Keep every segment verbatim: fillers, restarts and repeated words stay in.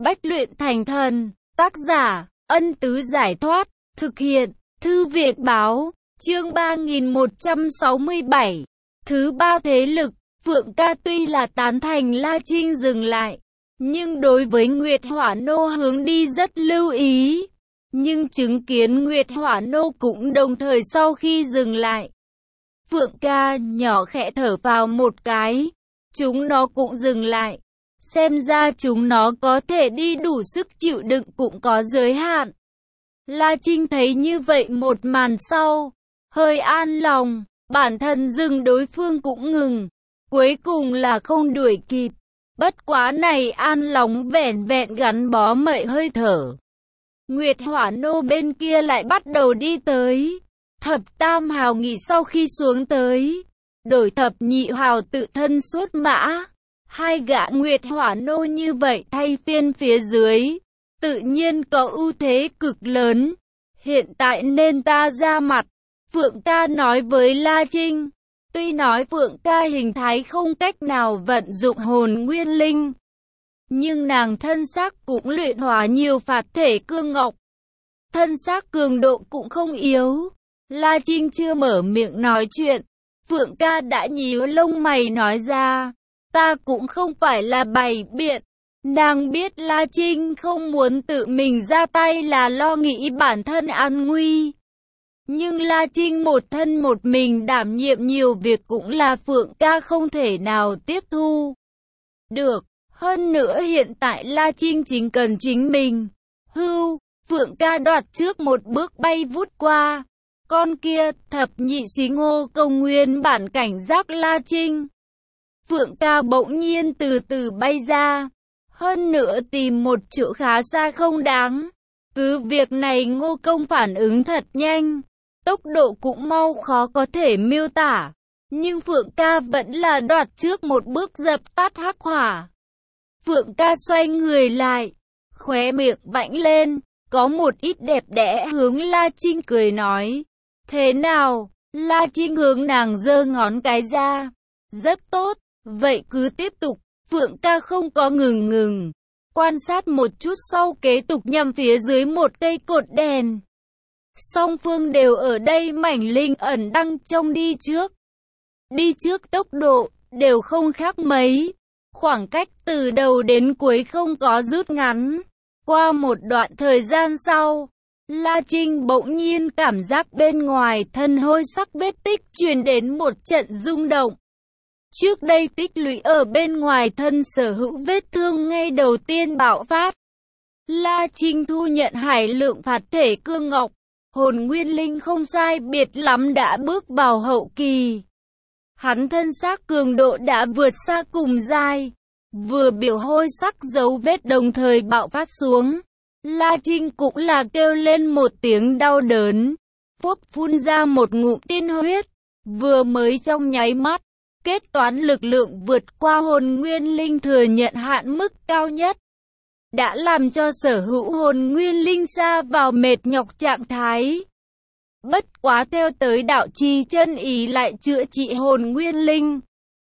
Bách luyện thành thần, tác giả, Ân Tứ Giải Thoát, thực hiện, Thư viện Báo, chương ba nghìn một trăm sáu mươi bảy. Thứ ba thế lực, Phượng Ca tuy là tán thành La Trinh dừng lại, nhưng đối với Nguyệt Hỏa Nô hướng đi rất lưu ý. Nhưng chứng kiến Nguyệt Hỏa Nô cũng đồng thời sau khi dừng lại. Phượng Ca nhỏ khẽ thở vào một cái, chúng nó cũng dừng lại. Xem ra chúng nó có thể đi đủ sức chịu đựng cũng có giới hạn. La Trinh thấy như vậy một màn sau, hơi an lòng, bản thân dừng đối phương cũng ngừng, cuối cùng là không đuổi kịp. Bất quá này an lòng vẹn vẹn gắn bó mấy hơi thở. Nguyệt Hỏa Nô bên kia lại bắt đầu đi tới. Thập Tam Hào nghỉ sau khi xuống tới, đổi Thập Nhị Hào tự thân xuất mã. Hai gã Nguyệt Hỏa Nô như vậy thay phiên phía dưới, tự nhiên có ưu thế cực lớn. Hiện tại nên ta ra mặt, Phượng Ca nói với La Trinh. Tuy nói Phượng Ca hình thái không cách nào vận dụng hồn nguyên linh, nhưng nàng thân xác cũng luyện hóa nhiều phạt thể cương ngọc. Thân xác cường độ cũng không yếu. La Trinh chưa mở miệng nói chuyện, Phượng Ca đã nhíu lông mày nói ra. Ta cũng không phải là bày biện. Nàng biết La Trinh không muốn tự mình ra tay là lo nghĩ bản thân an nguy. Nhưng La Trinh một thân một mình đảm nhiệm nhiều việc cũng là Phượng Ca không thể nào tiếp thu được. Hơn nữa hiện tại La Trinh chính cần chính mình. Hưu, Phượng Ca đoạt trước một bước bay vút qua. Con kia, thập nhị xí ngô công nguyên bản cảnh giác La Trinh. Phượng Ca bỗng nhiên từ từ bay ra. Hơn nữa tìm một chỗ khá xa không đáng. Cứ việc này ngô công phản ứng thật nhanh. Tốc độ cũng mau khó có thể miêu tả. Nhưng Phượng Ca vẫn là đoạt trước một bước dập tắt hắc hỏa. Phượng Ca xoay người lại. Khóe miệng vảnh lên. Có một ít đẹp đẽ hướng La Trinh cười nói. Thế nào? La Trinh hướng nàng giơ ngón cái ra. Rất tốt. Vậy cứ tiếp tục. Phượng Ca không có ngừng ngừng. Quan sát một chút sau kế tục nhằm phía dưới một cây cột đèn. Song phương đều ở đây mảnh linh ẩn đăng trong đi trước. Đi trước tốc độ, đều không khác mấy. Khoảng cách từ đầu đến cuối không có rút ngắn. Qua một đoạn thời gian sau, La Trinh bỗng nhiên cảm giác bên ngoài thân hôi sắc vết tích truyền đến một trận rung động. Trước đây tích lũy ở bên ngoài thân sở hữu vết thương ngay đầu tiên bạo phát. La Trinh thu nhận hải lượng phạt thể cương ngọc, hồn nguyên linh không sai biệt lắm đã bước vào hậu kỳ. Hắn thân xác cường độ đã vượt xa cùng giai, vừa biểu hôi sắc dấu vết đồng thời bạo phát xuống. La Trinh cũng là kêu lên một tiếng đau đớn, phốc phun ra một ngụm tiên huyết, vừa mới trong nháy mắt. Kết toán lực lượng vượt qua hồn nguyên linh thừa nhận hạn mức cao nhất, đã làm cho sở hữu hồn nguyên linh xa vào mệt nhọc trạng thái. Bất quá theo tới đạo trì chân ý lại chữa trị hồn nguyên linh.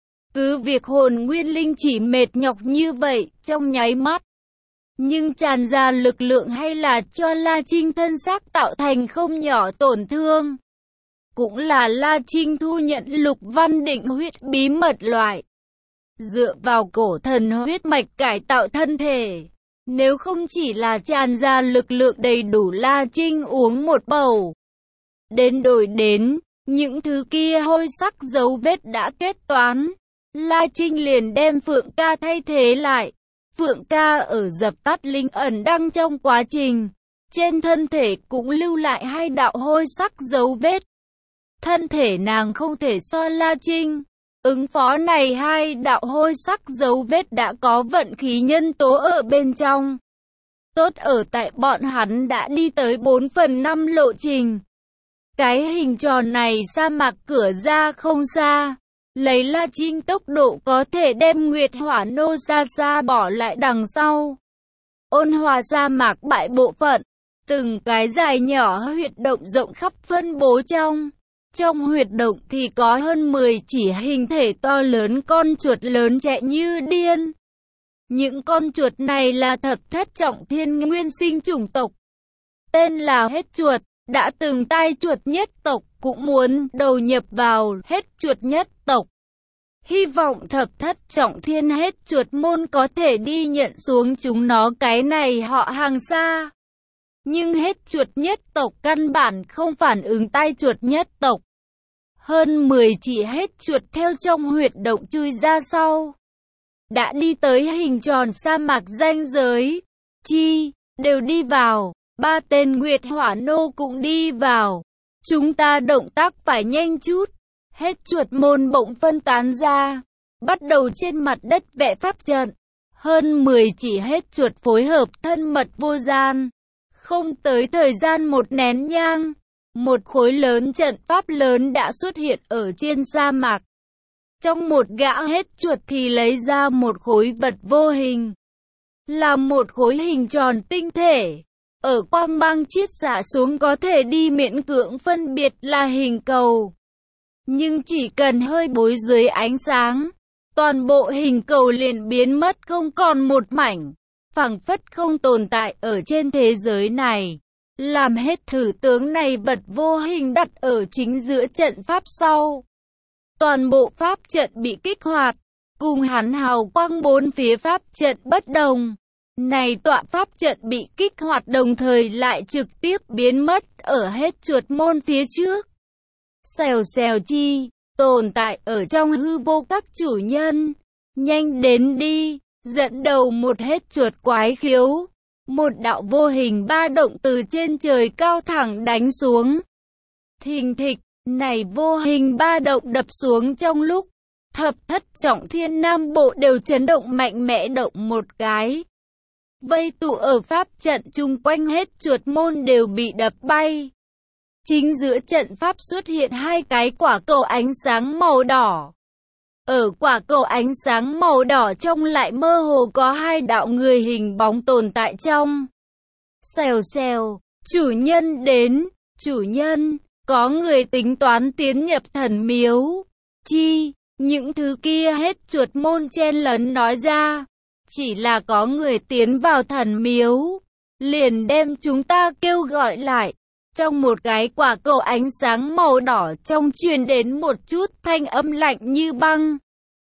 Cứ việc hồn nguyên linh chỉ mệt nhọc như vậy trong nháy mắt, nhưng tràn ra lực lượng hay là cho La Trinh thân xác tạo thành không nhỏ tổn thương. Cũng là La Trinh thu nhận lục văn định huyết bí mật loại. Dựa vào cổ thần huyết mạch cải tạo thân thể. Nếu không chỉ là tràn ra lực lượng đầy đủ La Trinh uống một bầu. Đến đổi đến, những thứ kia hôi sắc dấu vết đã kết toán. La Trinh liền đem Phượng Ca thay thế lại. Phượng Ca ở dập tắt linh ẩn đăng trong quá trình. Trên thân thể cũng lưu lại hai đạo hôi sắc dấu vết. Thân thể nàng không thể so La Trinh. Ứng phó này hai đạo hôi sắc dấu vết đã có vận khí nhân tố ở bên trong. Tốt ở tại bọn hắn đã đi tới bốn phần năm lộ trình. Cái hình tròn này sa mạc cửa ra không xa. Lấy La Trinh tốc độ có thể đem Nguyệt Hỏa Nô xa xa bỏ lại đằng sau. Ôn hòa sa mạc bại bộ phận. Từng cái dài nhỏ huyệt động rộng khắp phân bố trong. Trong huyệt động thì có hơn mười chỉ hình thể to lớn con chuột lớn chạy như điên. Những con chuột này là thập thất trọng thiên nguyên sinh chủng tộc. Tên là hết chuột, đã từng tai chuột nhất tộc, cũng muốn đầu nhập vào hết chuột nhất tộc. Hy vọng thập thất trọng thiên hết chuột môn có thể đi nhận xuống chúng nó cái này họ hàng xa. Nhưng hết chuột nhất tộc căn bản không phản ứng tai chuột nhất tộc. Hơn mười chỉ hết chuột theo trong huyệt động chui ra sau. Đã đi tới hình tròn sa mạc ranh giới. Chi, đều đi vào. Ba tên Nguyệt Hỏa Nô cũng đi vào. Chúng ta động tác phải nhanh chút. Hết chuột môn bỗng phân tán ra. Bắt đầu trên mặt đất vẽ pháp trận. Hơn mười chỉ hết chuột phối hợp thân mật vô gian. Không tới thời gian một nén nhang. Một khối lớn trận pháp lớn đã xuất hiện ở trên sa mạc. Trong một gã hết chuột thì lấy ra một khối vật vô hình. Là một khối hình tròn tinh thể. Ở quang mang chiết xạ xuống có thể đi miễn cưỡng phân biệt là hình cầu. Nhưng chỉ cần hơi bối dưới ánh sáng, toàn bộ hình cầu liền biến mất không còn một mảnh, phảng phất không tồn tại ở trên thế giới này. Làm hết thử tướng này vật vô hình đặt ở chính giữa trận pháp sau. Toàn bộ pháp trận bị kích hoạt, cùng hắn hào quang bốn phía pháp trận bất đồng. Này tọa pháp trận bị kích hoạt đồng thời lại trực tiếp biến mất ở hết chuột môn phía trước. Xèo xèo chi, tồn tại ở trong hư vô các chủ nhân. Nhanh đến đi, dẫn đầu một hết chuột quái khiếu. Một đạo vô hình ba động từ trên trời cao thẳng đánh xuống. Thình thịch, này vô hình ba động đập xuống trong lúc thập thất trọng thiên nam bộ đều chấn động mạnh mẽ động một cái. Vây tụ ở pháp trận chung quanh hết chuột môn đều bị đập bay. Chính giữa trận pháp xuất hiện hai cái quả cầu ánh sáng màu đỏ. Ở quả cầu ánh sáng màu đỏ trong lại mơ hồ có hai đạo người hình bóng tồn tại trong. Xèo xèo, chủ nhân đến, chủ nhân, có người tính toán tiến nhập thần miếu. Chi, những thứ kia hết chuột môn chen lấn nói ra. Chỉ là có người tiến vào thần miếu, liền đem chúng ta kêu gọi lại. Trong một cái quả cầu ánh sáng màu đỏ trong truyền đến một chút thanh âm lạnh như băng.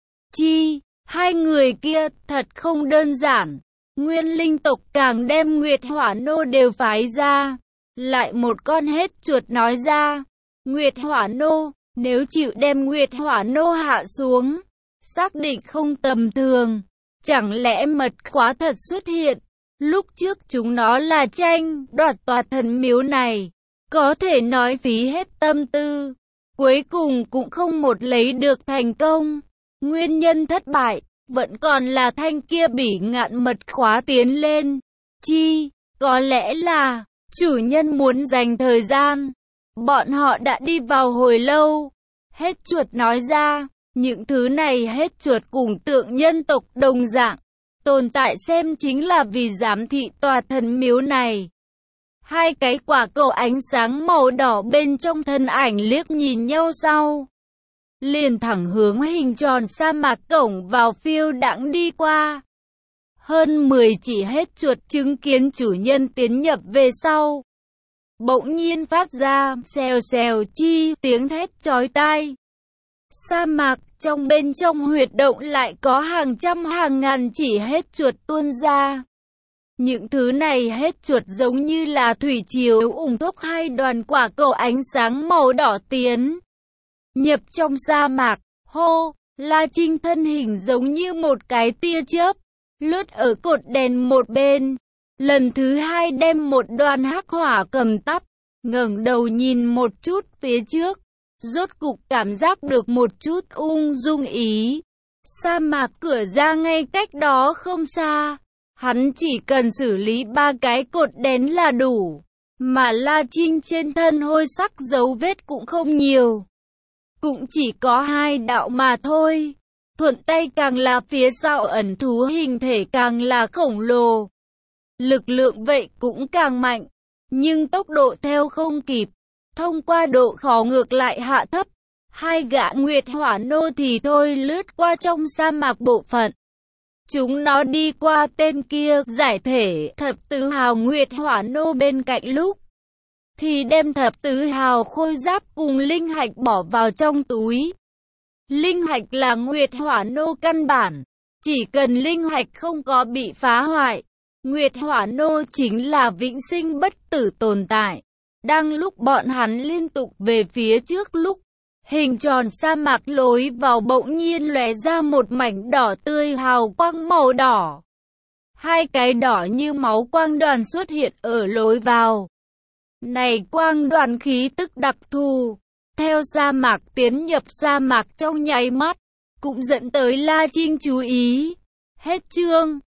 Chi, hai người kia thật không đơn giản. Nguyên linh tộc càng đem Nguyệt Hỏa Nô đều phái ra. Lại một con hết chuột nói ra. Nguyệt Hỏa Nô, nếu chịu đem Nguyệt Hỏa Nô hạ xuống, xác định không tầm thường. Chẳng lẽ mật khóa thật xuất hiện? Lúc trước chúng nó là tranh đoạt tòa thần miếu này. Có thể nói phí hết tâm tư. Cuối cùng cũng không một lấy được thành công. Nguyên nhân thất bại, vẫn còn là thanh kia bỉ ngạn mật khóa tiến lên. Chi, có lẽ là, chủ nhân muốn dành thời gian. Bọn họ đã đi vào hồi lâu. Hết chuột nói ra, những thứ này hết chuột cùng tượng nhân tộc đồng dạng. Tồn tại xem chính là vì giám thị tòa thần miếu này. Hai cái quả cầu ánh sáng màu đỏ bên trong thân ảnh liếc nhìn nhau sau. Liền thẳng hướng hình tròn sa mạc cổng vào phiêu đãng đi qua. Hơn mười chỉ hết chuột chứng kiến chủ nhân tiến nhập về sau. Bỗng nhiên phát ra xèo xèo chi tiếng thét chói tai. Sa mạc trong bên trong huyệt động lại có hàng trăm hàng ngàn chỉ hết chuột tuôn ra. Những thứ này hết chuột giống như là thủy triều ủng thúc hai đoàn quả cầu ánh sáng màu đỏ tiến nhập trong sa mạc. Hô, La Trinh thân hình giống như một cái tia chớp, lướt ở cột đèn một bên. Lần thứ hai đem một đoàn hắc hỏa cầm tắt, ngẩng đầu nhìn một chút phía trước. Rốt cục cảm giác được một chút ung dung ý. Sa mạc cửa ra ngay cách đó không xa. Hắn chỉ cần xử lý ba cái cột đèn là đủ. Mà La Trinh trên thân hôi sắc dấu vết cũng không nhiều. Cũng chỉ có hai đạo mà thôi. Thuận tay càng là phía sau ẩn thú hình thể càng là khổng lồ. Lực lượng vậy cũng càng mạnh. Nhưng tốc độ theo không kịp. Thông qua độ khó ngược lại hạ thấp. Hai gã Nguyệt Hỏa Nô thì thôi lướt qua trong sa mạc bộ phận. Chúng nó đi qua tên kia, giải thể thập tứ hào Nguyệt Hỏa Nô bên cạnh lúc thì đem thập tứ hào khôi giáp cùng linh hạch bỏ vào trong túi. Linh hạch là Nguyệt Hỏa Nô căn bản, chỉ cần linh hạch không có bị phá hoại, Nguyệt Hỏa Nô chính là vĩnh sinh bất tử tồn tại. Đang lúc bọn hắn liên tục về phía trước lúc hình tròn sa mạc lối vào bỗng nhiên lóe ra một mảnh đỏ tươi hào quang màu đỏ. Hai cái đỏ như máu quang đoàn xuất hiện ở lối vào. Này quang đoàn khí tức đặc thù, theo sa mạc tiến nhập sa mạc trong nháy mắt, cũng dẫn tới La Trinh chú ý. Hết chương.